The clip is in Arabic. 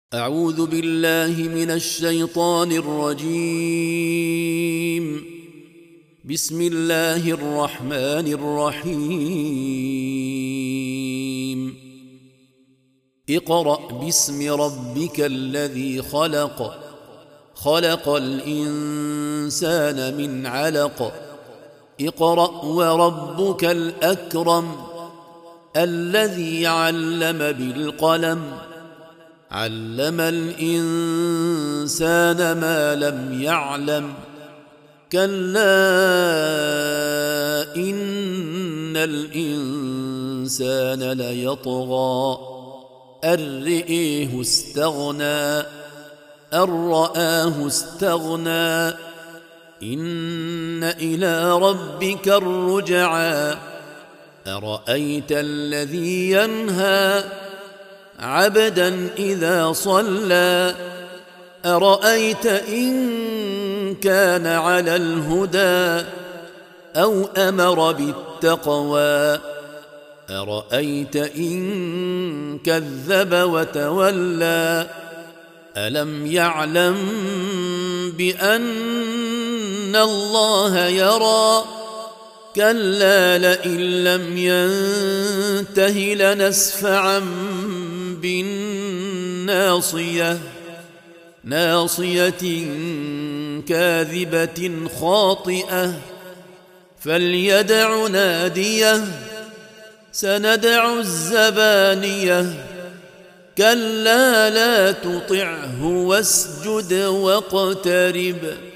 أعوذ بالله من الشيطان الرجيم. بسم الله الرحمن الرحيم. اقرأ باسم ربك الذي خلق، خلق الإنسان من علق. اقرأ وربك الأكرم الذي علم بالقلم، علم الإنسان ما لم يعلم. كلا إن الإنسان ليطغى أن رآه استغنى، أن رآه استغنى. إن إلى ربك الرجعى. أرأيت الذي ينهى عبدا إذا صلى، أرأيت إن كان على الهدى أو أمر بالتقوى، أرأيت إن كذب وتولى. ألم يعلم بأن الله يرى؟ كلا لئن لم ينته لنسفعا بالناصية، ناصية كاذبة خاطئة. فليدع ناديه، سندع الزبانية. كلا لا تطعه واسجد واقترب.